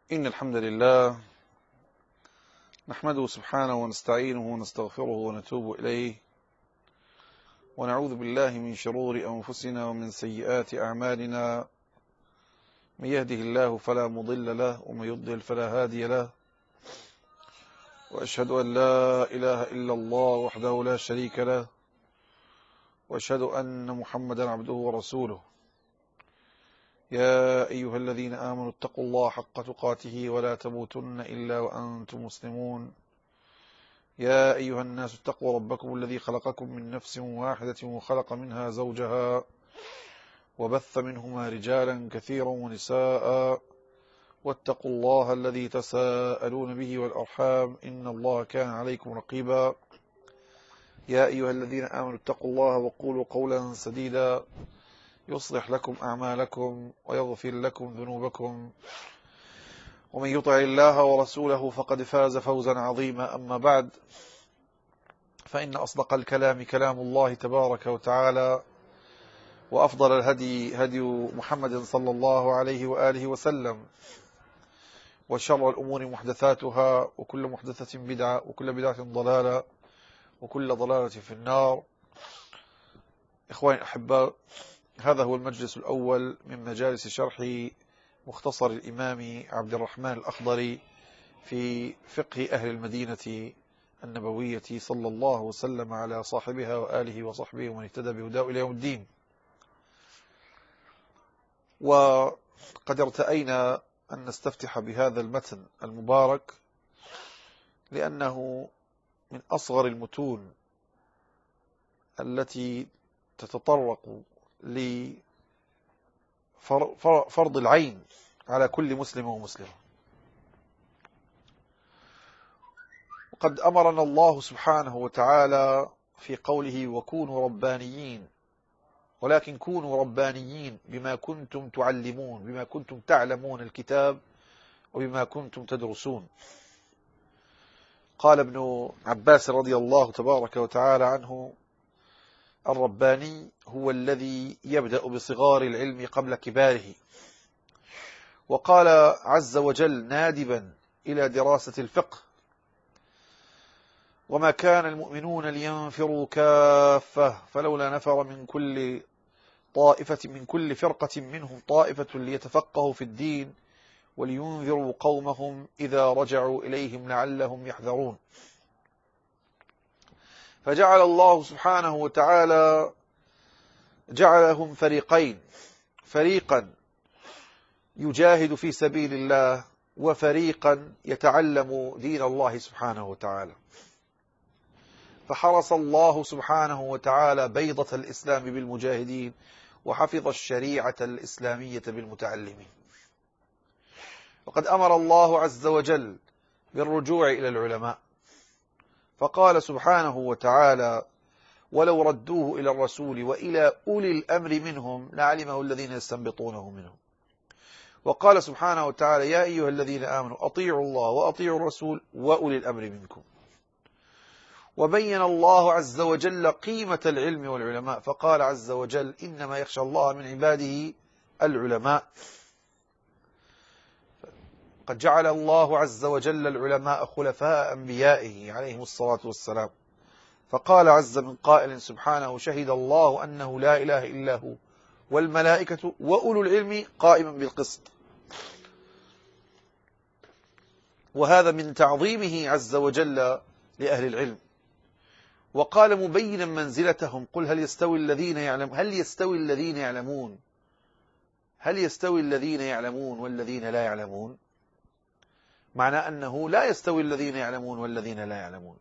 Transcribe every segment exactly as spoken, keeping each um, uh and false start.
إن الحمد لله نحمده سبحانه ونستعينه ونستغفره ونتوب إليه ونعوذ بالله من شرور أنفسنا ومن سيئات أعمالنا. من يهده الله فلا مضل له ومن يضلل فلا هادي له، وأشهد أن لا إله إلا الله وحده لا شريك له، وأشهد أن محمدا عبده ورسوله. يا أيها الذين آمنوا اتقوا الله حق تقاته ولا تموتن إلا وأنتم مسلمون. يا أيها الناس اتقوا ربكم الذي خلقكم من نفس واحدة وخلق منها زوجها وبث منهما رجالا كثيرا ونساء، واتقوا الله الذي تساءلون به والأرحام إن الله كان عليكم رقيبا. يا أيها الذين آمنوا اتقوا الله وقولوا قولا سديدا يصلح لكم أعمالكم ويغفر لكم ذنوبكم، ومن يطع الله ورسوله فقد فاز فوزا عظيما. أما بعد، فإن أصدق الكلام كلام الله تبارك وتعالى، وأفضل الهدي هدي محمد صلى الله عليه وآله وسلم، وشر الأمور محدثاتها، وكل محدثة بدعة، وكل بدعة ضلالة، وكل ضلالة في النار. إخواني الأحباء، هذا هو المجلس الأول من مجالس شرح مختصر الإمام عبد الرحمن الأخضري في فقه أهل المدينة النبوية صلى الله وسلم على صاحبها وآله وصحبه ومن اهتدى بهداه إلى يوم الدين. وقد ارتأينا أن نستفتح بهذا المتن المبارك لأنه من أصغر المتون التي تتطرق لفرض العين على كل مسلم ومسلمة. وقد أمرنا الله سبحانه وتعالى في قوله: وكونوا ربانيين، ولكن كونوا ربانيين بما كنتم تعلمون، بما كنتم تعلمون الكتاب وبما كنتم تدرسون. قال ابن عباس رضي الله تبارك وتعالى عنه: الرباني هو الذي يبدأ بصغار العلم قبل كباره. وقال عز وجل نادبا إلى دراسة الفقه: وما كان المؤمنون لينفروا كافة فلولا نفر من كل طائفة من كل فرقة منهم طائفة ليتفقهوا في الدين ولينذروا قومهم إذا رجعوا إليهم لعلهم يحذرون. فجعل الله سبحانه وتعالى جعلهم فريقين: فريقا يجاهد في سبيل الله، وفريقا يتعلم دين الله سبحانه وتعالى. فحرص الله سبحانه وتعالى بيضة الإسلام بالمجاهدين، وحفظ الشريعة الإسلامية بالمتعلمين. وقد أمر الله عز وجل بالرجوع إلى العلماء، فقال سبحانه وتعالى: ولو ردوه إلى الرسول وإلى أولي الأمر منهم لعلمه الذين يستنبطونه منهم. وقال سبحانه وتعالى: يا أيها الذين آمنوا أطيعوا الله وأطيعوا الرسول وأولي الأمر منكم. وبين الله عز وجل قيمة العلم والعلماء، فقال عز وجل: إنما يخشى الله من عباده العلماء. قد جعل الله عز وجل العلماء خلفاء أنبيائه عليهم الصلاة والسلام، فقال عز من قائل سبحانه: شهد الله أنه لا إله إلا هو والملائكة وأولو العلم قائما بالقسط. وهذا من تعظيمه عز وجل لأهل العلم. وقال مبينا منزلتهم: قل هل يستوي الذين يعلم هل يستوي الذين يعلمون هل يستوي الذين يعلمون والذين لا يعلمون؟ معنى أنه لا يستوي الذين يعلمون والذين لا يعلمون.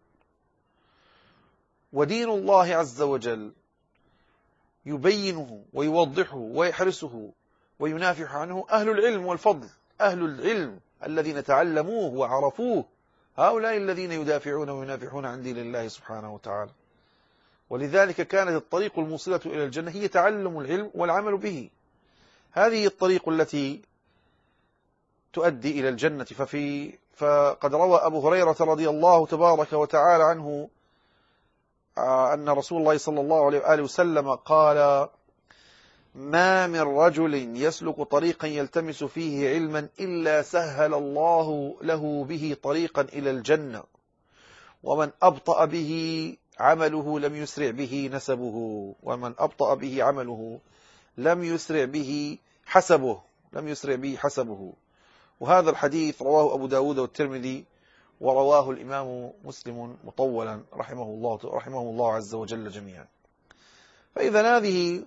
ودين الله عز وجل يبينه ويوضحه ويحرسه وينافح عنه أهل العلم والفضل، أهل العلم الذين تعلموه وعرفوه، هؤلاء الذين يدافعون وينافحون عن دين الله سبحانه وتعالى. ولذلك كانت الطريق الموصلة إلى الجنة هي تعلم العلم والعمل به. هذه الطريق التي تؤدي إلى الجنة. ففي فقد روى أبو هريرة رضي الله تبارك وتعالى عنه أن رسول الله صلى الله عليه وآله وسلم قال: ما من رجل يسلك طريقا يلتمس فيه علما إلا سهل الله له به طريقا إلى الجنة، ومن أبطأ به عمله لم يسرع به نسبه ومن أبطأ به عمله لم يسرع به حسبه لم يسرع به حسبه وهذا الحديث رواه أبو داود والترمذي، ورواه الإمام مسلم مطولا رحمه الله رحمه الله عز وجل جميعا. فإذا هذه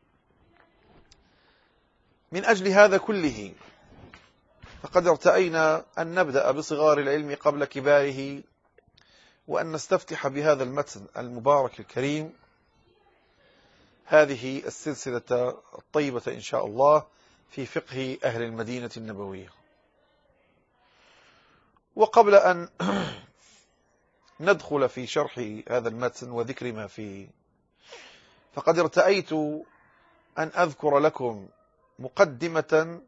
من أجل هذا كله فقد ارتأينا أن نبدأ بصغار العلم قبل كباره، وأن نستفتح بهذا المتن المبارك الكريم هذه السلسلة الطيبة إن شاء الله في فقه أهل المدينة النبوية. وقبل أن ندخل في شرح هذا المتن وذكر ما فيه، فقد ارتأيت أن أذكر لكم مقدمة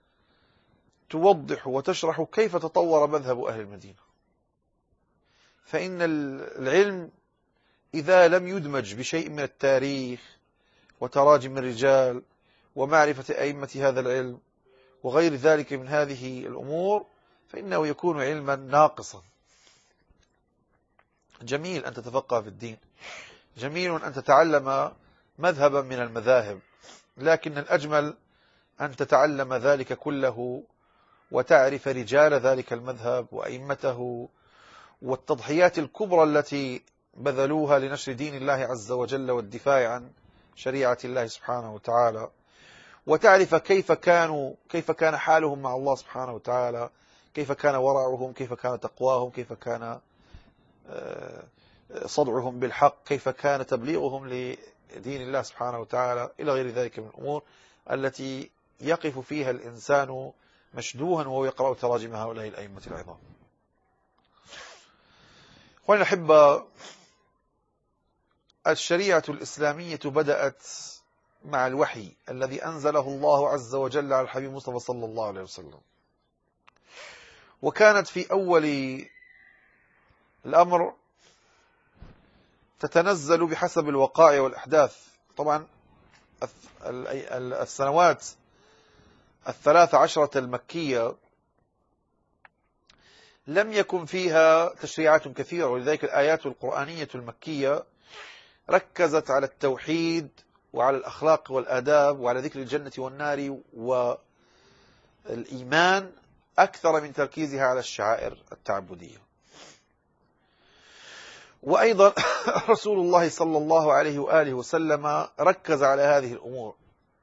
توضح وتشرح كيف تطور مذهب أهل المدينة. فإن العلم إذا لم يدمج بشيء من التاريخ وتراجم الرجال ومعرفة أئمة هذا العلم وغير ذلك من هذه الأمور فإنه يكون علما ناقصا. جميل أن تتفقه في الدين، جميل أن تتعلم مذهبا من المذاهب، لكن الأجمل أن تتعلم ذلك كله وتعرف رجال ذلك المذهب وأئمته والتضحيات الكبرى التي بذلوها لنشر دين الله عز وجل والدفاع عن شريعة الله سبحانه وتعالى، وتعرف كيف كانوا كيف كان حالهم مع الله سبحانه وتعالى، كيف كان ورعهم، كيف كان تقواهم، كيف كان صدعهم بالحق، كيف كان تبليغهم لدين الله سبحانه وتعالى، إلى غير ذلك من الأمور التي يقف فيها الإنسان مشدوها وهو يقرأ تراجم هؤلاء الأئمة العظام. أخواني الأحبة، الشريعة الإسلامية بدأت مع الوحي الذي أنزله الله عز وجل على الحبيب مصطفى صلى الله عليه وسلم، وكانت في أول الأمر تتنزل بحسب الوقائع والأحداث. طبعا السنوات الثلاث عشرة المكية لم يكن فيها تشريعات كثيرة، ولذلك الآيات القرآنية المكية ركزت على التوحيد وعلى الأخلاق والآداب وعلى ذكر الجنة والنار والإيمان أكثر من تركيزها على الشعائر التعبدية. وأيضا رسول الله صلى الله عليه وآله وسلم ركز على هذه الأمور،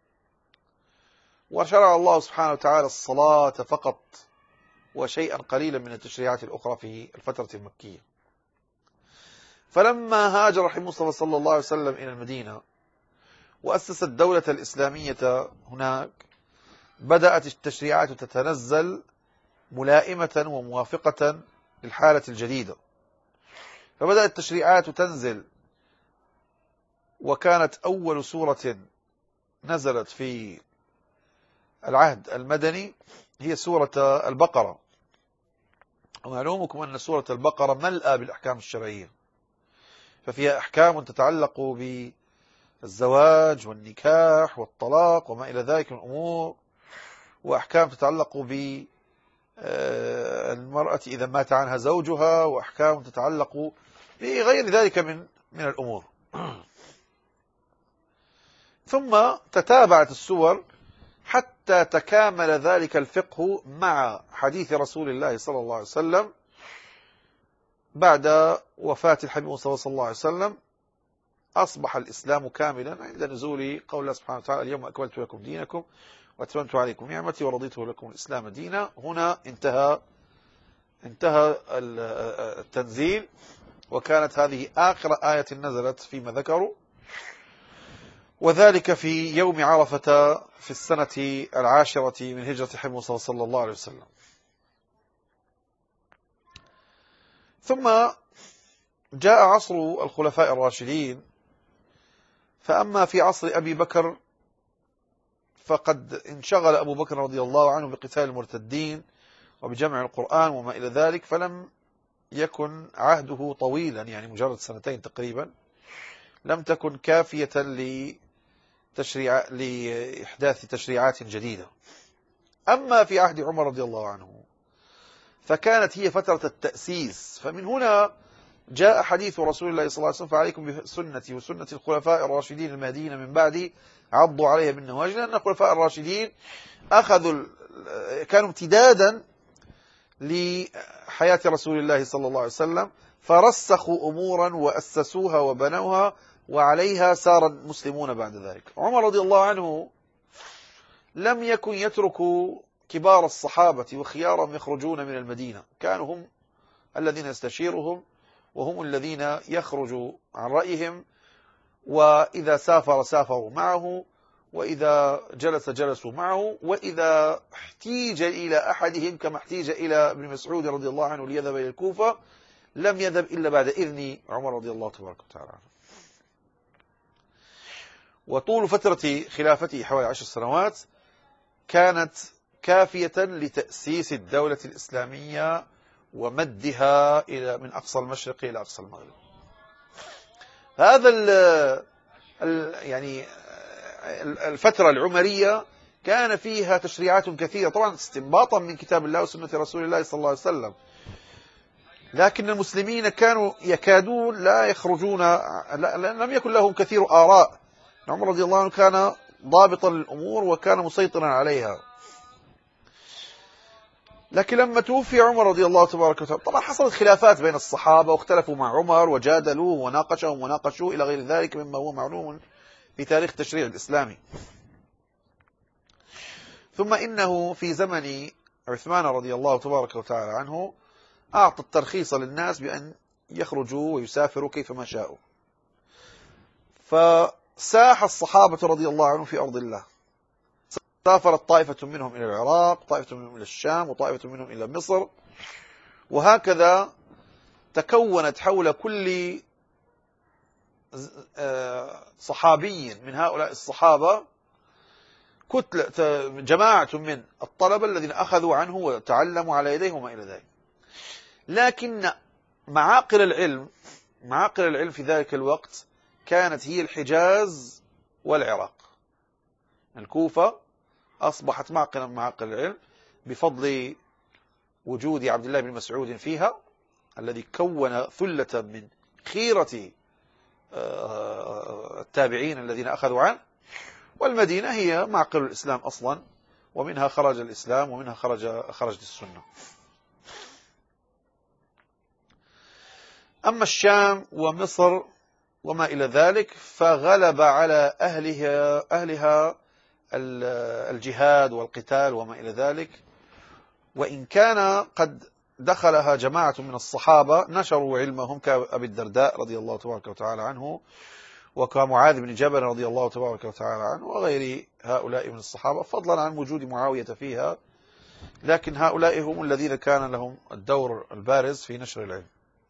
وشرع الله سبحانه وتعالى الصلاة فقط وشيئا قليلا من التشريعات الأخرى في الفترة المكية. فلما هاجر الحبيب المصطفى صلى الله عليه وسلم إلى المدينة وأسس الدولة الإسلامية هناك، بدأت التشريعات تتنزل ملائمة وموافقة للحالة الجديدة، فبدأت التشريعات تنزل. وكانت أول سورة نزلت في العهد المدني هي سورة البقرة، ومعلومكم أن سورة البقرة ملأى بالأحكام الشرعية، ففيها أحكام تتعلق بالزواج والنكاح والطلاق وما إلى ذلك من الأمور، وأحكام تتعلق بالمرأة إذا مات عنها زوجها، وأحكام تتعلق بغير ذلك من من الأمور. ثم تتابعت السور حتى تكامل ذلك الفقه مع حديث رسول الله صلى الله عليه وسلم بعد وفاة الحبيب صلى الله عليه وسلم. أصبح الإسلام كاملا عند نزول قول الله سبحانه وتعالى: اليوم أكملت لكم دينكم وأتممت عليكم نعمتي ورضيت لكم الإسلام دينا. هنا انتهى انتهى التنزيل، وكانت هذه آخر آية نزلت فيما ذكروا، وذلك في يوم عرفة في السنة العاشرة من هجرة الحبيب صلى الله عليه وسلم. ثم جاء عصر الخلفاء الراشدين، فأما في عصر أبي بكر فقد انشغل أبو بكر رضي الله عنه بقتال المرتدين وبجمع القرآن وما إلى ذلك، فلم يكن عهده طويلا، يعني مجرد سنتين تقريبا، لم تكن كافية تشريع لإحداث تشريعات جديدة. أما في عهد عمر رضي الله عنه فكانت هي فترة التأسيس، فمن هنا جاء حديث رسول الله صلى الله عليه وسلم: فعليكم بسنتي وسنة الخلفاء الراشدين المهديين من بعدي عضوا عليها بالنواجذ. لأن الخلفاء الراشدين أخذوا كانوا امتدادا لحياة رسول الله صلى الله عليه وسلم، فرسخوا أمورا وأسسوها وبنوها، وعليها سار المسلمون بعد ذلك. عمر رضي الله عنه لم يكن يترك كبار الصحابة وخيارهم يخرجون من المدينة، كانوا هم الذين يستشيرهم وهم الذين يخرجوا عن رأيهم، وإذا سافر سافروا معه، وإذا جلس جلسوا معه، وإذا احتيج إلى أحدهم كما احتيج إلى ابن مسعود رضي الله عنه ليذهب إلى الكوفة لم يذهب إلا بعد إذن عمر رضي الله تبارك وتعالى عنه. وطول فترة خلافته حوالي عشر سنوات كانت كافية لتأسيس الدولة الإسلامية ومدها إلى من أقصى المشرق إلى أقصى المغرب. هذا ال ال يعني الفترة العمرية كان فيها تشريعات كثيرة، طبعا استنباطا من كتاب الله وسنة رسول الله صلى الله عليه وسلم، لكن المسلمين كانوا يكادون لا يخرجون، لم يكن لهم كثير آراء. عمر رضي الله عنه كان ضابطا للأمور وكان مسيطرا عليها. لكن لما توفي عمر رضي الله تبارك وتعالى طبعا حصلت خلافات بين الصحابة، واختلفوا مع عمر وجادلوه وناقشهم وناقشوه إلى غير ذلك مما هو معلوم في تاريخ التشريع الإسلامي. ثم إنه في زمن عثمان رضي الله تبارك وتعالى عنه أعطى الترخيص للناس بأن يخرجوا ويسافروا كيفما شاءوا، فساح الصحابة رضي الله عنهم في أرض الله. سافرت طائفة منهم إلى العراق، طائفة منهم إلى الشام، وطائفة منهم إلى مصر، وهكذا تكونت حول كل صحابي من هؤلاء الصحابة كتلة جماعة من الطلبة الذين أخذوا عنه وتعلموا على يديه وما إلى ذلك. لكن معاقل العلم معاقل العلم في ذلك الوقت كانت هي الحجاز والعراق. الكوفة أصبحت معقلا معاقل العلم بفضل وجود عبد الله بن مسعود فيها، الذي كون ثلة من خيرة التابعين الذين أخذوا عنه. والمدينة هي معقل الإسلام أصلا، ومنها خرج الإسلام ومنها خرج خرجت السنة. أما الشام ومصر وما إلى ذلك فغلب على أهلها أهلها الجهاد والقتال وما إلى ذلك، وإن كان قد دخلها جماعة من الصحابة نشروا علمهم كأبي الدرداء رضي الله تبارك وتعالى عنه، وكمعاذ بن جبل رضي الله تبارك وتعالى عنه، وغير هؤلاء من الصحابة، فضلا عن وجود معاوية فيها. لكن هؤلاء هم الذين كان لهم الدور البارز في نشر العلم.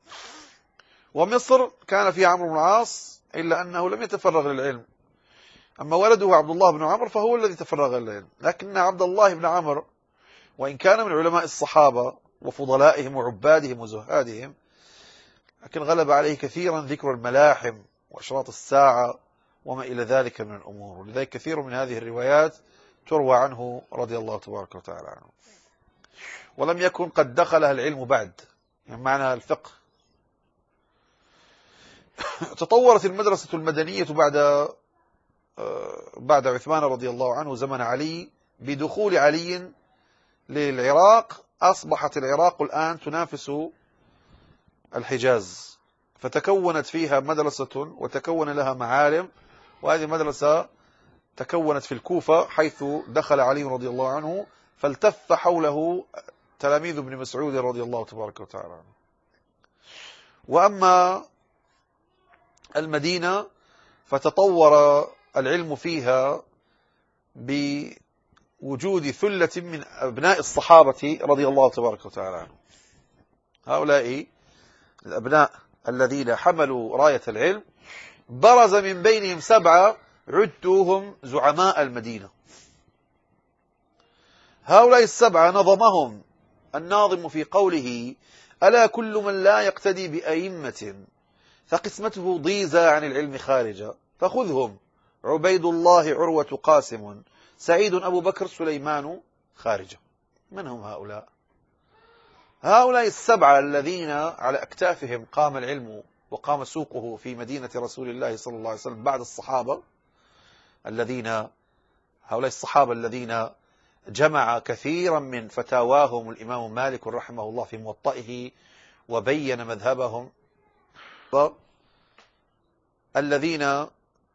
ومصر كان فيها عمرو بن العاص، إلا أنه لم يتفرغ للعلم. أما ولده عبد الله بن عمرو فهو الذي تفرغ للعلم. لكن عبد الله بن عمرو وإن كان من علماء الصحابة وفضلائهم وعبادهم وزهادهم، لكن غلب عليه كثيرا ذكر الملاحم وأشراط الساعة وما إلى ذلك من الأمور، ولذلك كثير من هذه الروايات تروى عنه رضي الله تبارك وتعالى عنه. ولم يكن قد دخلها العلم بعد، يعني معنى الفقه. تطورت المدرسة المدنية بعد بعد عثمان رضي الله عنه زمن علي، بدخول علي للعراق. أصبحت العراق الآن تنافس الحجاز، فتكونت فيها مدرسة وتكون لها معالم. وهذه المدرسة تكونت في الكوفة حيث دخل علي رضي الله عنه، فالتف حوله تلاميذ ابن مسعود رضي الله تبارك وتعالى عنه. وأما المدينة فتطور العلم فيها بوجود ثلة من أبناء الصحابة رضي الله تبارك وتعالى عنهم. هؤلاء الأبناء الذين حملوا راية العلم برز من بينهم سبعة عدتوهم زعماء المدينة. هؤلاء السبعة نظمهم الناظم في قوله: ألا كل من لا يقتدي بأئمة فقسمته ضيزى عن العلم خارجا، فخذهم عبيد الله عروة قاسم سعيد أبو بكر سليمان خارجة. من هم هؤلاء؟ هؤلاء السبعة الذين على أكتافهم قام العلم وقام سوقه في مدينة رسول الله صلى الله عليه وسلم بعد الصحابة، الذين هؤلاء الصحابة الذين جمع كثيرا من فتاواهم الإمام مالك رحمه الله في موطئه وبين مذهبهم، الذين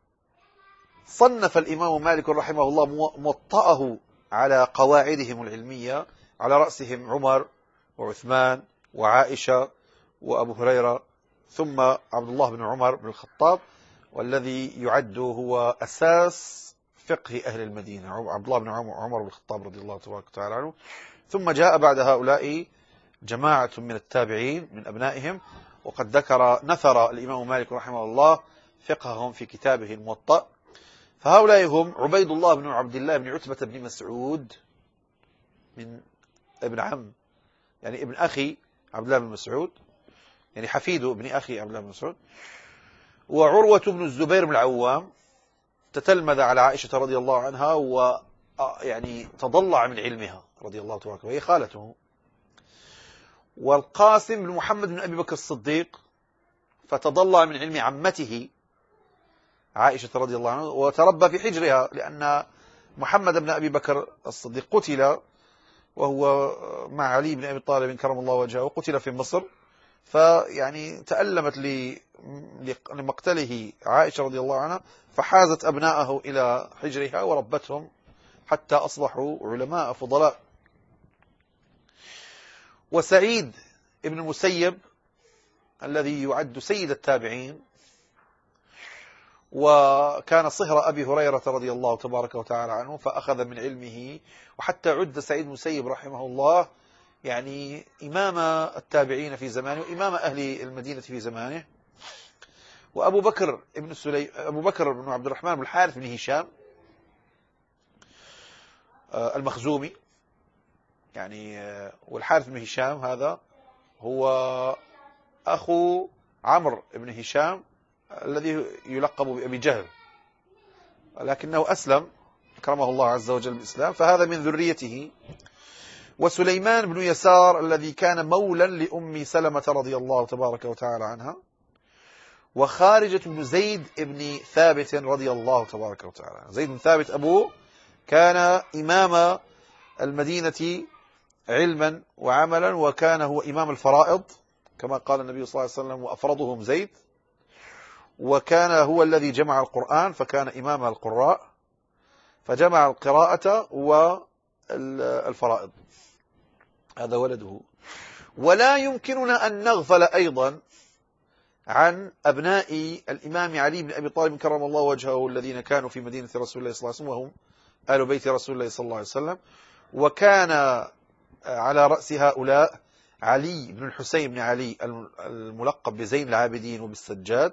صنف الإمام مالك رحمه الله موطئه على قواعدهم العلمية، على رأسهم عمر وعثمان وعائشة وأبو هريرة، ثم عبد الله بن عمر بن الخطاب، والذي يعد هو أساس فقه أهل المدينة، عبد الله بن عمر بن الخطاب رضي الله تبارك وتعالى عنه. ثم جاء بعد هؤلاء جماعة من التابعين من أبنائهم، وقد ذكر نثر الإمام مالك رحمه الله فقههم في كتابه الموطأ. فهؤلاء هم عبيد الله بن عبد الله بن عتبة بن مسعود، من ابن عم يعني ابن أخي عبد الله بن مسعود، يعني حفيده ابن أخي عبد الله بن مسعود. وعروة بن الزبير بن العوام تتلمذ على عائشة رضي الله عنها، ويعني تضلع من علمها رضي الله تبارك وهي خالته. والقاسم بن محمد بن أبي بكر الصديق، فتضلع من علم عمته عائشة رضي الله عنها وتربى في حجرها، لأن محمد بن أبي بكر الصديق قتل وهو مع علي بن أبي طالب كرم الله وجهه، وقتل في مصر، فيعني تألمت لمقتله عائشة رضي الله عنها، فحازت أبناءه إلى حجرها وربتهم حتى أصبحوا علماء فضلاء. وسعيد ابن المسيب الذي يعد سيد التابعين، وكان صهر أبي هريرة رضي الله تبارك وتعالى عنه، فأخذ من علمه، وحتى عد سعيد المسيب رحمه الله يعني إمام التابعين في زمانه وإمام أهل المدينة في زمانه. وأبو بكر ابن سلي... أبو بكر بن عبد الرحمن بن الحارث بن هشام المخزومي، يعني والحارث بن هشام هذا هو أخو عمرو بن هشام الذي يلقب بأبي جهل، لكنه أسلم أكرمه الله عز وجل بالإسلام، فهذا من ذريته. وسليمان بن يسار الذي كان مولا لأم سلمة رضي الله تبارك وتعالى عنها. وخارجة بن زيد بن ثابت رضي الله تبارك وتعالى عنه. زيد بن ثابت أبوه كان إمام المدينة علما وعملا، وكان هو إمام الفرائض كما قال النبي صلى الله عليه وسلم وأفرضهم زيد، وكان هو الذي جمع القرآن، فكان إمام القراء، فجمع القراءة والفرائض، هذا ولده. ولا يمكننا أن نغفل أيضا عن أبناء الإمام علي بن أبي طالب كرم الله وجهه الذين كانوا في مدينة رسول الله صلى الله عليه وسلم، وهم آل بيت رسول الله صلى الله عليه وسلم. وكان على رأس هؤلاء علي بن الحسين بن علي الملقب بزين العابدين وبالسجاد،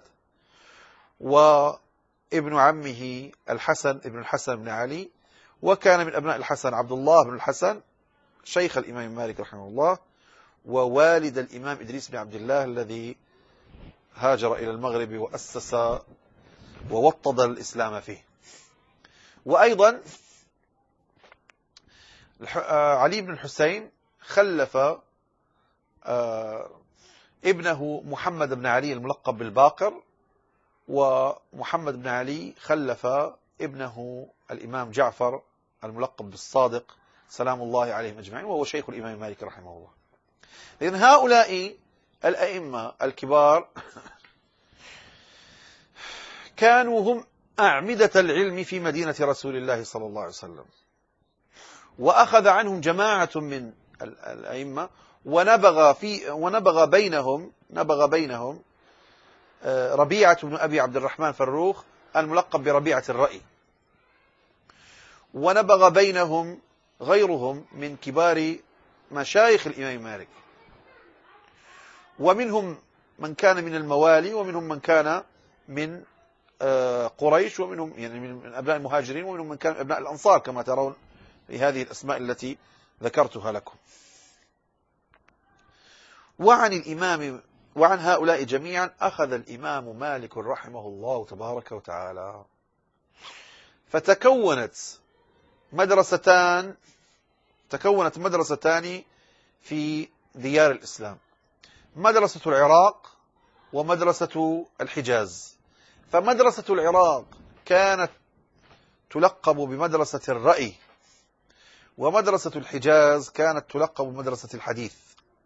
وابن عمه الحسن بن الحسن بن علي، وكان من أبناء الحسن عبد الله بن الحسن شيخ الإمام مالك رحمه الله، ووالد الإمام إدريس بن عبد الله الذي هاجر إلى المغرب وأسس ووطد الإسلام فيه. وأيضا علي بن الحسين خلف ابنه محمد بن علي الملقب بالباقر، ومحمد بن علي خلف ابنه الإمام جعفر الملقب بالصادق سلام الله عليهم أجمعين، وهو شيخ الإمام مالك رحمه الله. لأن هؤلاء الأئمة الكبار كانوا هم أعمدة العلم في مدينة رسول الله صلى الله عليه وسلم، وأخذ عنهم جماعة من الأئمة، ونبغى في ونبغى بينهم نبغى بينهم ربيعة بن أبي عبد الرحمن فروخ الملقب بربيعة الرأي، ونبغى بينهم غيرهم من كبار مشايخ الإمام مالك، ومنهم من كان من الموالي، ومنهم من كان من قريش، ومنهم يعني من أبناء المهاجرين، ومنهم من كان أبناء الأنصار كما ترون لهذه الأسماء التي ذكرتها لكم. وعن الإمام وعن هؤلاء جميعا أخذ الإمام مالك رحمه الله تبارك وتعالى. فتكونت مدرستان تكونت مدرستان في ديار الإسلام، مدرسة العراق ومدرسة الحجاز. فمدرسة العراق كانت تلقب بمدرسة الرأي، ومدرسة الحجاز كانت تلقب بمدرسة الحديث.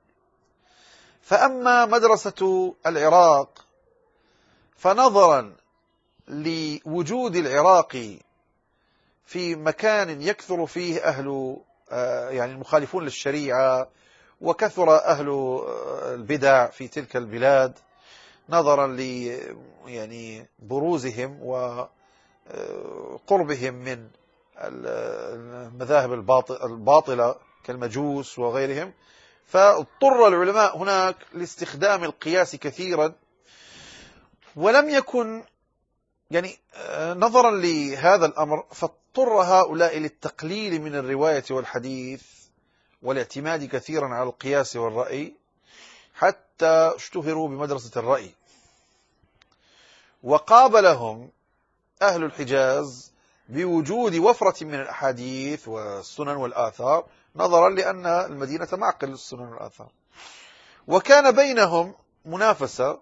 فأما مدرسة العراق فنظرا لوجود العراق في مكان يكثر فيه أهل يعني المخالفون للشريعة، وكثر أهل البدع في تلك البلاد، نظرا ل يعني بروزهم وقربهم من المذاهب الباطلة كالمجوس وغيرهم، فاضطر العلماء هناك لاستخدام القياس كثيرا. ولم يكن يعني نظرا لهذا الأمر فاضطر هؤلاء للتقليل من الرواية والحديث والاعتماد كثيرا على القياس والرأي، حتى اشتهروا بمدرسة الرأي. وقابلهم أهل الحجاز بوجود وفرة من الأحاديث والسنن والآثار، نظرا لأن المدينة معقل للسنن والآثار، وكان بينهم منافسة،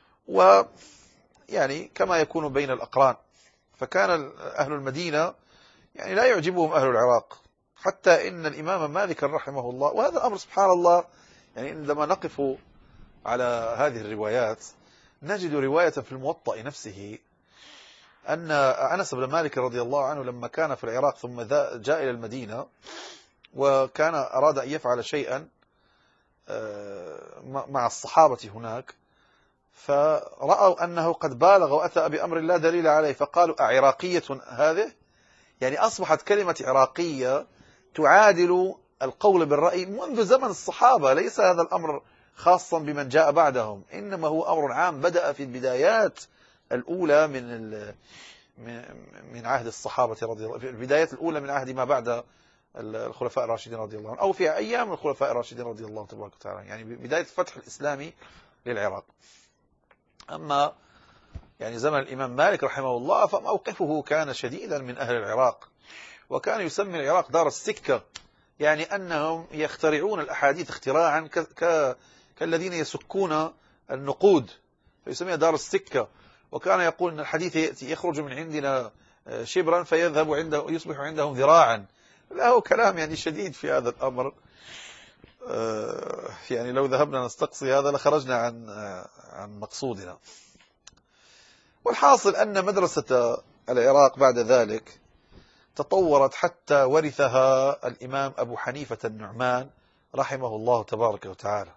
ويعني كما يكون بين الأقران. فكان أهل المدينة يعني لا يعجبهم أهل العراق، حتى إن الإمام مالك رحمه الله، وهذا الأمر سبحان الله يعني عندما نقف على هذه الروايات نجد رواية في الموطأ نفسه أن أنس بن مالك رضي الله عنه لما كان في العراق ثم جاء إلى المدينة وكان أراد أن يفعل شيئا مع الصحابة هناك، فرأوا أنه قد بالغ وأتى بأمر لا دليل عليه، فقالوا أعراقية هذه؟ يعني أصبحت كلمة عراقية تعادل القول بالرأي منذ زمن الصحابة. ليس هذا الأمر خاصا بمن جاء بعدهم، إنما هو أمر عام بدأ في البدايات الأولى من من عهد الصحابة رضي الله، في البدايات الأولى من عهد ما بعد الخلفاء الراشدين رضي الله عنهم، أو في أيام الخلفاء الراشدين رضي الله تبارك وتعالى، يعني بداية الفتح الإسلامي للعراق. أما يعني زمن الإمام مالك رحمه الله فموقفه كان شديدا من أهل العراق، وكان يسمي العراق دار السكة، يعني أنهم يخترعون الأحاديث اختراعا ك... ك... كالذين يسكون النقود، فيسميها دار السكة. وكان يقول أن الحديث يأتي يخرج من عندنا شبرا فيذهب عنده يصبح عندهم ذراعا. له كلام يعني شديد في هذا الأمر، يعني لو ذهبنا نستقصي هذا لخرجنا عن عن مقصودنا. والحاصل أن مدرسة العراق بعد ذلك تطورت حتى ورثها الإمام أبو حنيفة النعمان رحمه الله تبارك وتعالى.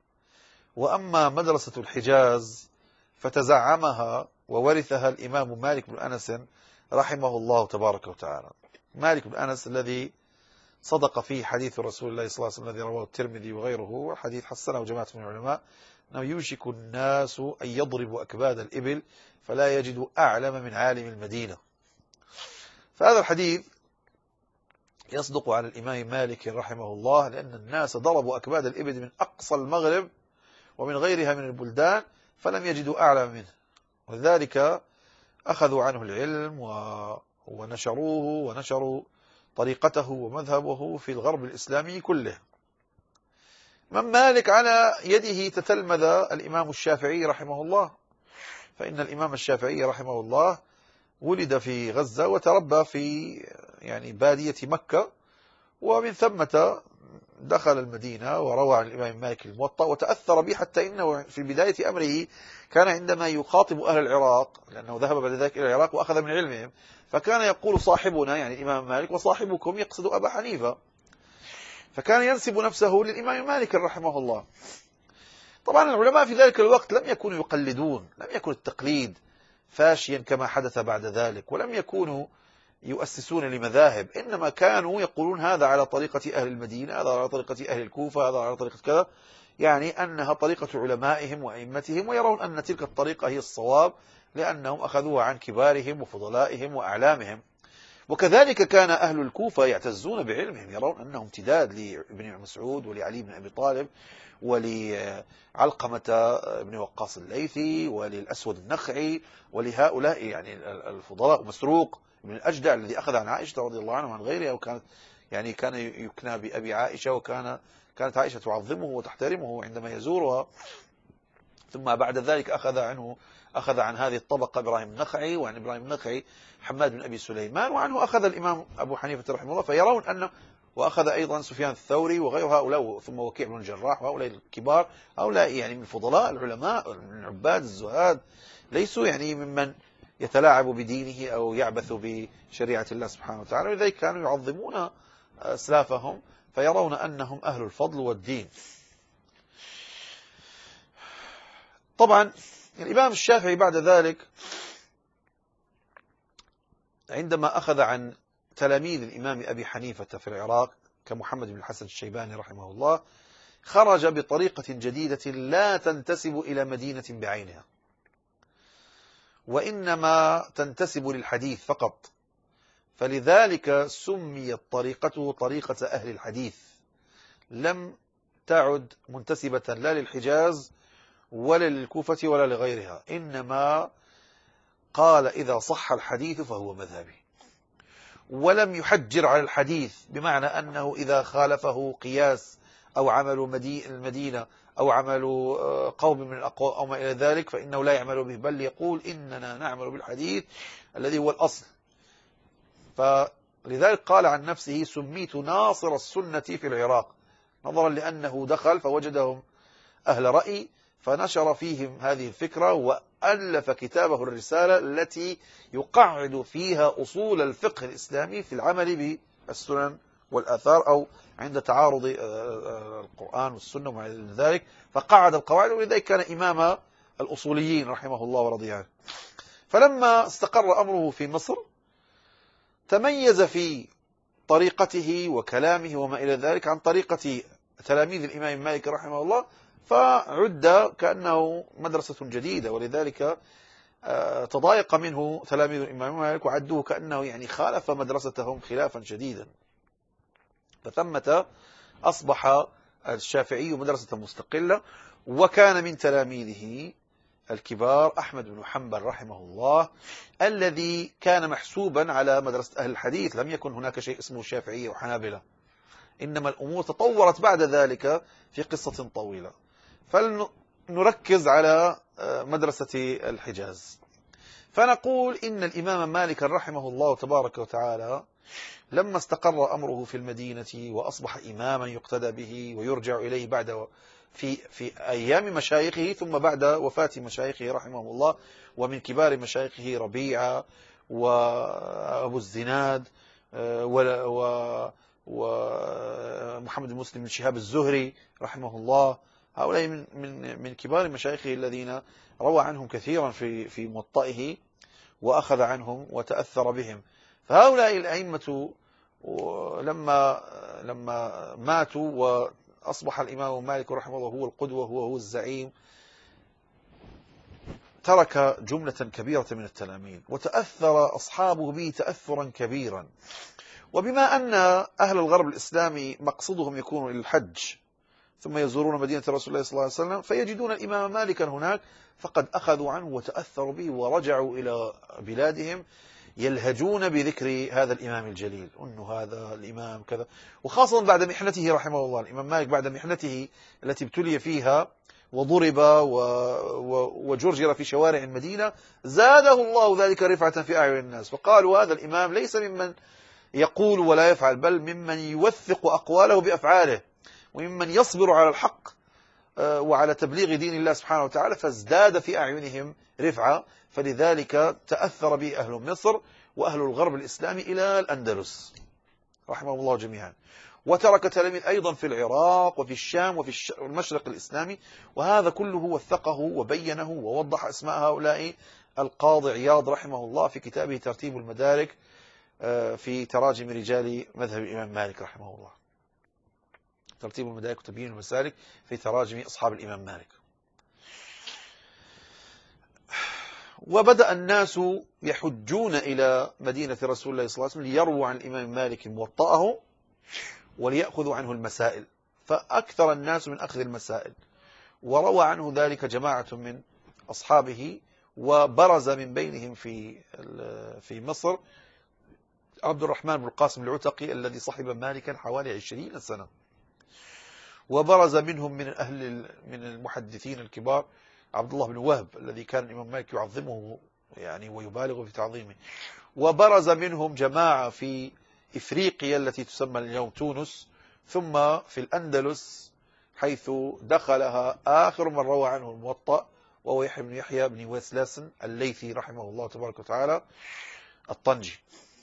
وأما مدرسة الحجاز فتزعمها وورثها الإمام مالك بن أنس رحمه الله تبارك وتعالى. مالك بن أنس الذي صدق فيه حديث رسول الله صلى الله عليه وسلم الذي رواه الترمذي وغيره، وحديث حسنه جماعة من العلماء، أنه يوشك الناس أن يضربوا أكباد الإبل فلا يجدوا أعلم من عالم المدينة. فهذا الحديث يصدق على الإمام مالك رحمه الله، لأن الناس ضربوا أكباد الإبل من أقصى المغرب ومن غيرها من البلدان فلم يجدوا أعلم منه، ولذلك أخذوا عنه العلم ونشروه ونشروا طريقته ومذهبه في الغرب الإسلامي كله. من مالك على يده تتلمذ الإمام الشافعي رحمه الله، فإن الإمام الشافعي رحمه الله ولد في غزة وتربى في يعني بادية مكة، ومن ثمة دخل المدينة وروى عن الإمام مالك الموطأ وتأثر به، حتى إنه في بداية أمره كان عندما يخاطب أهل العراق، لأنه ذهب بعد ذلك إلى العراق وأخذ من علمهم، فكان يقول صاحبنا يعني الإمام مالك وصاحبكم يقصد أبا حنيفة، فكان ينسب نفسه للإمام مالك رحمه الله. طبعا العلماء في ذلك الوقت لم يكونوا يقلدون، لم يكن التقليد فاشيا كما حدث بعد ذلك، ولم يكونوا يؤسسون لمذاهب، إنما كانوا يقولون هذا على طريقة أهل المدينة، هذا على طريقة أهل الكوفة، هذا على طريقة كذا، يعني أنها طريقة علمائهم وأئمتهم، ويرون أن تلك الطريقة هي الصواب لأنهم أخذوها عن كبارهم وفضلائهم وأعلامهم. وكذلك كان أهل الكوفة يعتزون بعلمهم، يرون أنه امتداد لابن مسعود ولعلي بن أبي طالب ولعلقمة بن وقاص الليثي وللأسود النخعي ولهؤلاء يعني الفضلاء، مسروق بن الأجدع الذي أخذ عن عائشة رضي الله عنها وعن غيرها، وكانت يعني كان يكنى بأبي عائشة، وكان كانت عائشة تعظمه وتحترمه عندما يزورها. ثم بعد ذلك أخذ عنه أخذ عن هذه الطبقة إبراهيم النخعي، وعن إبراهيم النخعي حماد بن أبي سليمان، وعنه أخذ الإمام أبو حنيفة رحمه الله. فيرون أنه وأخذ أيضا سفيان الثوري وغير هؤلاء، ثم وكيع بن الجراح، وهؤلاء الكبار، هؤلاء يعني من فضلاء العلماء، من عباد الزهاد، ليسوا يعني ممن يتلاعب بدينه أو يعبث بشريعة الله سبحانه وتعالى. ولذلك كانوا يعظمون أسلافهم، فيرون أنهم أهل الفضل والدين. طبعا الإمام الشافعي بعد ذلك عندما أخذ عن تلاميذ الإمام أبي حنيفة في العراق كمحمد بن الحسن الشيباني رحمه الله، خرج بطريقة جديدة لا تنتسب إلى مدينة بعينها، وإنما تنتسب للحديث فقط، فلذلك سميت طريقته طريقة أهل الحديث، لم تعد منتسبة لا للحجاز ولا للكوفة ولا لغيرها، إنما قال إذا صح الحديث فهو مذهبي، ولم يحجر على الحديث، بمعنى أنه إذا خالفه قياس أو عمل المدينة أو عمل قوم من الأقوام أو ما إلى ذلك فإنه لا يعمل به، بل يقول إننا نعمل بالحديث الذي هو الأصل. فلذلك قال عن نفسه سميت ناصر السنة في العراق، نظرا لأنه دخل فوجدهم أهل رأي فنشر فيهم هذه الفكرة، وألف كتابه الرسالة التي يقعد فيها أصول الفقه الإسلامي في العمل بالسنن والآثار، أو عند تعارض القرآن والسنة وما إلى ذلك، فقعد القواعد، ولذلك كان إمام الأصوليين رحمه الله ورضي عنه. فلما استقر أمره في مصر تميز في طريقته وكلامه وما إلى ذلك عن طريقة تلاميذ الإمام مالك رحمه الله، فعد كأنه مدرسة جديدة، ولذلك تضايق منه تلاميذ الإمام مالك وعدوه كأنه يعني خالف مدرستهم خلافا شديدا. فثمة أصبح الشافعي مدرسة مستقلة، وكان من تلاميذه الكبار أحمد بن حنبل رحمه الله، الذي كان محسوبا على مدرسة أهل الحديث، لم يكن هناك شيء اسمه شافعية وحنابلة، إنما الأمور تطورت بعد ذلك في قصة طويلة. فلنركز على مدرسة الحجاز، فنقول إن الإمام مالك رحمه الله تبارك وتعالى لما استقر أمره في المدينة وأصبح إماما يقتدى به ويرجع إليه بعد في في أيام مشايخه ثم بعد وفاة مشايخه رحمه الله، ومن كبار مشايخه ربيعة وأبو الزناد ومحمد بن مسلم بن شهاب الزهري رحمه الله، هؤلاء من من من كبار مشايخه الذين روى عنهم كثيرا في في موطئه وأخذ عنهم وتأثر بهم. فهؤلاء الأئمة لما لما ماتوا وأصبح الإمام مالك رحمه الله هو القدوة، هو هو الزعيم، ترك جملة كبيرة من التلاميذ، وتأثر أصحابه به تأثرا كبيرا. وبما أن أهل الغرب الإسلامي مقصدهم يكون للحج ثم يزورون مدينة رسول الله صلى الله عليه وسلم، فيجدون الإمام مالكا هناك، فقد أخذوا عنه وتأثروا به ورجعوا إلى بلادهم يلهجون بذكر هذا الإمام الجليل، أنه هذا الإمام كذا. وخاصة بعد محنته رحمه الله، الإمام مالك بعد محنته التي ابتلي فيها وضرب وجرجر في شوارع المدينة، زاده الله ذلك رفعة في أعين الناس، فقالوا هذا الإمام ليس ممن يقول ولا يفعل، بل ممن يوثق أقواله بأفعاله، وممن يصبر على الحق وعلى تبليغ دين الله سبحانه وتعالى، فازداد في أعينهم رفعة. فلذلك تأثر به أهل مصر وأهل الغرب الإسلامي إلى الأندلس رحمه الله جميعا، وترك تلاميذ أيضا في العراق وفي الشام وفي المشرق الإسلامي، وهذا كله وثقه وبينه ووضح أسماء هؤلاء القاضي عياض رحمه الله في كتابه ترتيب المدارك في تراجم رجال مذهب الإمام مالك رحمه الله، ترتيب المدارك وتبيين المسالك في تراجم أصحاب الإمام مالك. وبدأ الناس يحجون إلى مدينة رسول الله صلى الله عليه وسلم ليرووا عن الإمام مالك موطأه وليأخذوا عنه المسائل، فأكثر الناس من أخذ المسائل، وروى عنه ذلك جماعة من أصحابه، وبرز من بينهم في في مصر عبد الرحمن بن القاسم العتقي الذي صحب مالكا حوالي عشرين سنة. وبرز منهم من أهل من المحدثين الكبار عبد الله بن وهب الذي كان الإمام مالك يعظمه يعني ويبالغ في تعظيمه. وبرز منهم جماعة في إفريقيا التي تسمى اليوم تونس، ثم في الأندلس حيث دخلها آخر من روى عنه الموطأ وهو يحيى بن يحيى بن ويسلاسن الليثي رحمه الله تبارك وتعالى الطنجي.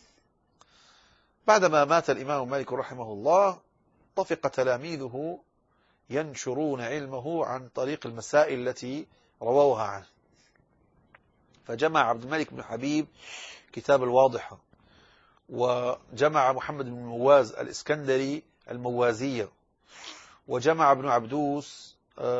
بعدما مات الإمام مالك رحمه الله طفق تلاميذه ينشرون علمه عن طريق المسائل التي رووها عنه، فجمع عبد الملك بن حبيب كتاب الواضحة، وجمع محمد بن مواز الإسكندري الموازية، وجمع ابن عبدوس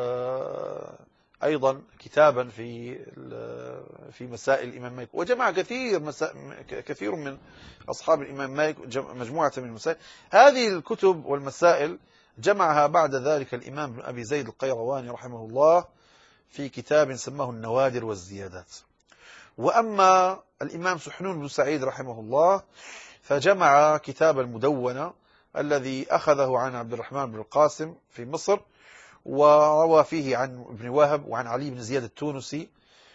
أيضا كتابا في في مسائل الإمام مالك، وجمع كثير كثير من أصحاب الإمام مالك مجموعة من المسائل. هذه الكتب والمسائل جمعها بعد ذلك الإمام ابن أبي زيد القيرواني رحمه الله في كتاب سماه النوادر والزيادات. وأما الإمام سحنون بن سعيد رحمه الله فجمع كتاب المدونة الذي أخذه عن عبد الرحمن بن القاسم في مصر، وروى فيه عن ابن وهب وعن علي بن زياد التونسي،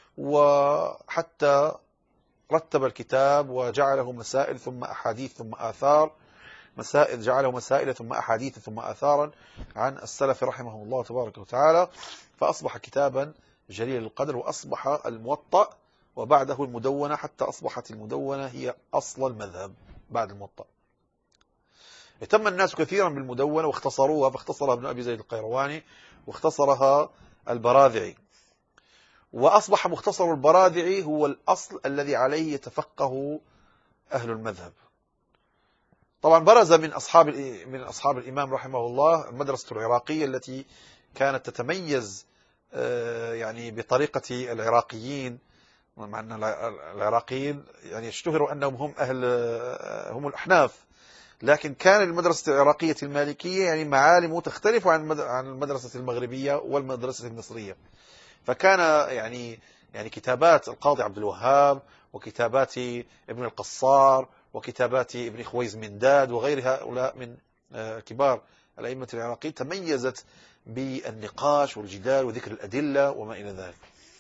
وحتى رتب الكتاب وجعله مسائل ثم أحاديث ثم آثار، مسائل جعله مسائل ثم أحاديث ثم آثارا عن السلف رحمه الله تبارك وتعالى، فأصبح كتابا جليل القدر، وأصبح الموطأ وبعده المدونة، حتى أصبحت المدونة هي أصل المذهب بعد الموطأ. اهتم الناس كثيرا بالمدونة واختصروها، فاختصرها ابن أبي زيد القيرواني واختصرها البراذعي، وأصبح مختصر البراذعي هو الأصل الذي عليه يتفقه أهل المذهب. طبعا برز من أصحاب من أصحاب الإمام رحمه الله المدرسة العراقية التي كانت تتميز يعني بطريقة العراقيين، مع أن العراقيين يعني اشتهروا أنهم هم أهل هم الأحناف، لكن كان المدرسة العراقية المالكية يعني معالم تختلف عن عن المدرسة المغربية والمدرسة المصرية. فكان يعني يعني كتابات القاضي عبد الوهاب وكتابات ابن القصار وكتابات ابن خويز منداد وغير هؤلاء من كبار الأئمة العراقيين تميزت بالنقاش والجدال وذكر الأدلة وما إلى ذلك.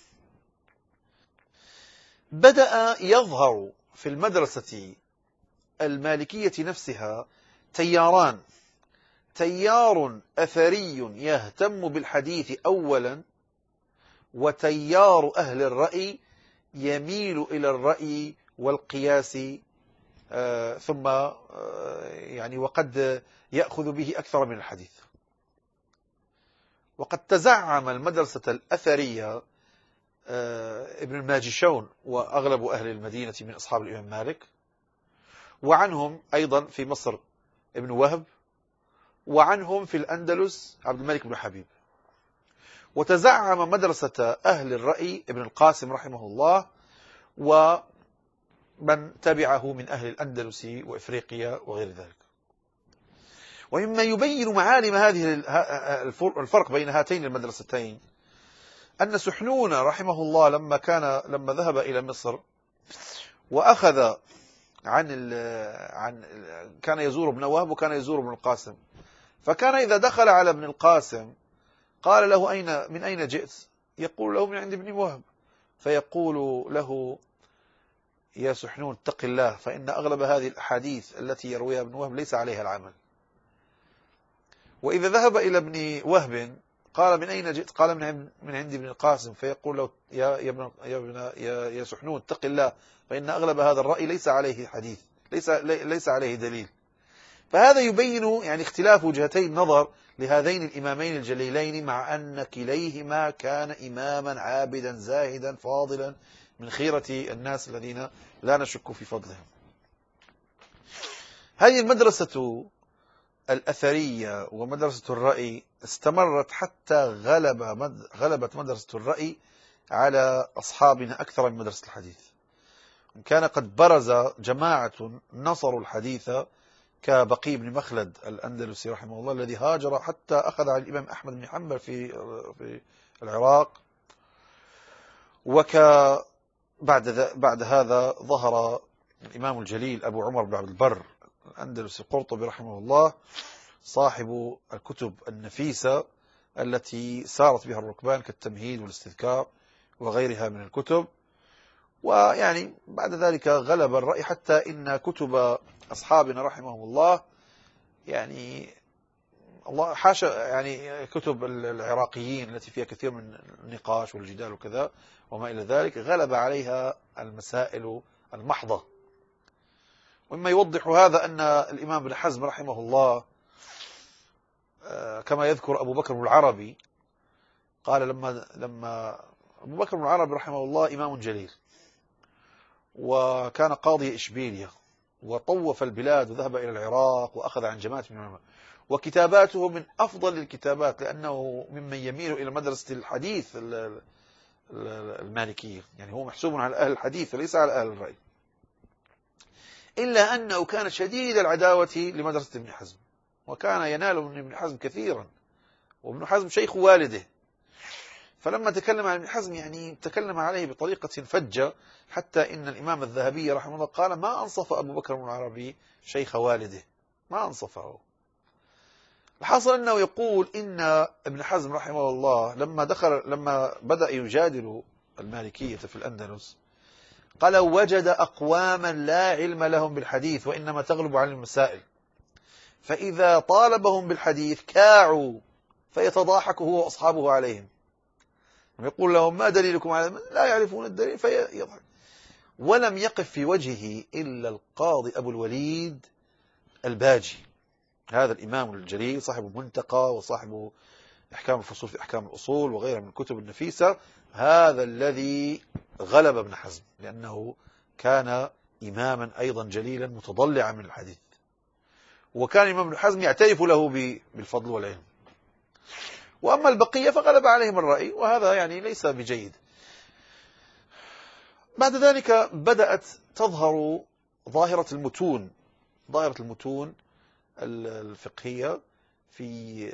بدأ يظهر في المدرسة المالكية نفسها تياران: تيار أثري يهتم بالحديث أولا، وتيار أهل الرأي يميل إلى الرأي والقياس آه ثم آه يعني وقد يأخذ به أكثر من الحديث. وقد تزعم المدرسة الأثرية آه ابن الماجشون وأغلب أهل المدينة من أصحاب الإمام مالك، وعنهم أيضا في مصر ابن وهب، وعنهم في الأندلس عبد الملك بن حبيب. وتزعم مدرسة أهل الرأي ابن القاسم رحمه الله ومن تبعه من أهل الأندلس وإفريقيا وغير ذلك. ومما يبين معالم هذه الفرق بين هاتين المدرستين أن سحنون رحمه الله لما كان لما ذهب إلى مصر وأخذ عن ال عن ال كان يزور ابن وهب وكان يزور ابن القاسم، فكان إذا دخل على ابن القاسم قال له: أين من أين جئت؟ يقول له: من عند ابن وهب. فيقول له: يا سحنون اتق الله، فإن أغلب هذه الأحاديث التي يرويها ابن وهب ليس عليها العمل. وإذا ذهب إلى ابن وهب قال: من أين جئت؟ قال: من من عند ابن القاسم. فيقول له: يا يا ابن يا ابن يا, يا سحنون اتق الله، فإن أغلب هذا الرأي ليس عليه حديث، ليس ليس عليه دليل. فهذا يبين يعني اختلاف وجهتي النظر لهذين الإمامين الجليلين، مع أن كليهما كان إماما عابدا زاهدا فاضلا من خيرة الناس الذين لا نشك في فضلهم. هذه المدرسة الأثرية ومدرسة الرأي استمرت حتى غلب غلبت مدرسة الرأي على أصحابنا أكثر من مدرسة الحديث. كان قد برز جماعة نصروا الحديث كبقي بن مخلد الأندلسي رحمه الله الذي هاجر حتى أخذ على الإمام أحمد بن حنبل في في العراق. وك بعد بعد هذا ظهر الإمام الجليل أبو عمر بن عبد البر الأندلسي القرطبي رحمه الله، صاحب الكتب النفيسة التي سارت بها الركبان كالتمهيد والاستذكار وغيرها من الكتب. ويعني بعد ذلك غلب الرأي حتى إن كتب أصحابنا رحمهم الله، يعني الله حاشا، يعني كتب العراقيين التي فيها كثير من النقاش والجدال وكذا وما إلى ذلك، غلب عليها المسائل المحضة. ومما يوضح هذا أن الإمام ابن حزم رحمه الله كما يذكر أبو بكر بن العربي قال لما لما أبو بكر بن العربي رحمه الله إمام جليل، وكان قاضي إشبيلية، وطوف البلاد وذهب إلى العراق وأخذ عن جماعة من العلماء، وكتاباته من أفضل الكتابات لأنه ممن يميل إلى مدرسة الحديث المالكية، يعني هو محسوب على أهل الحديث وليس على أهل الرأي، إلا أنه كان شديد العداوة لمدرسة ابن حزم، وكان ينال من ابن حزم كثيرا، وابن حزم شيخ والده. فلما تكلم عن ابن حزم يعني تكلم عليه بطريقة فجة، حتى إن الإمام الذهبي رحمه الله قال ما أنصف أبو بكر بن العربي شيخ والده، ما أنصفه. الحاصل أنه يقول إن ابن حزم رحمه الله لما دخل لما بدأ يجادل المالكية في الأندلس قال وجد أقواما لا علم لهم بالحديث وإنما تغلب عن المسائل، فإذا طالبهم بالحديث كاعوا فيتضاحك هو وأصحابه عليهم، يقول لهم ما دليلكم على لا يعرفون الدليل فيضحك. ولم يقف في وجهه إلا القاضي أبو الوليد الباجي، هذا الإمام الجليل صاحب المنتقى وصاحب إحكام الفصول في أحكام الأصول وغيرها من الكتب النفيسة، هذا الذي غلب ابن حزم لأنه كان إماما أيضا جليلا متضلعا من الحديث، وكان الإمام ابن حزم يعترف له بالفضل والعلم. وأما البقية فغلب عليهم الرأي، وهذا يعني ليس بجيد. بعد ذلك بدأت تظهر ظاهرة المتون ظاهرة المتون الفقهية في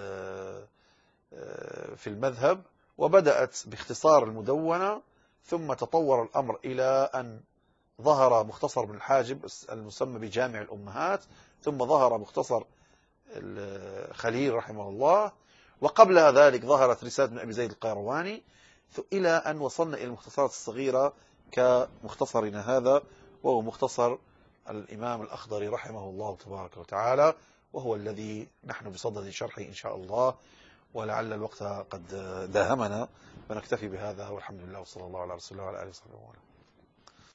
في المذهب، وبدأت باختصار المدونة، ثم تطور الأمر إلى أن ظهر مختصر ابن الحاجب المسمى بجامع الأمهات، ثم ظهر مختصر الخليل رحمه الله، وقبل ذلك ظهرت رسالة ابن أبي زيد القيرواني، إلى أن وصلنا إلى المختصرات الصغيرة كمختصرنا هذا، وهو مختصر الإمام الأخضري رحمه الله تبارك وتعالى، وهو الذي نحن بصدد شرحه إن شاء الله، ولعل الوقت قد داهمنا، فنكتفي بهذا والحمد لله وصلى الله على رسول الله وعلى آله وصحبه وسلم.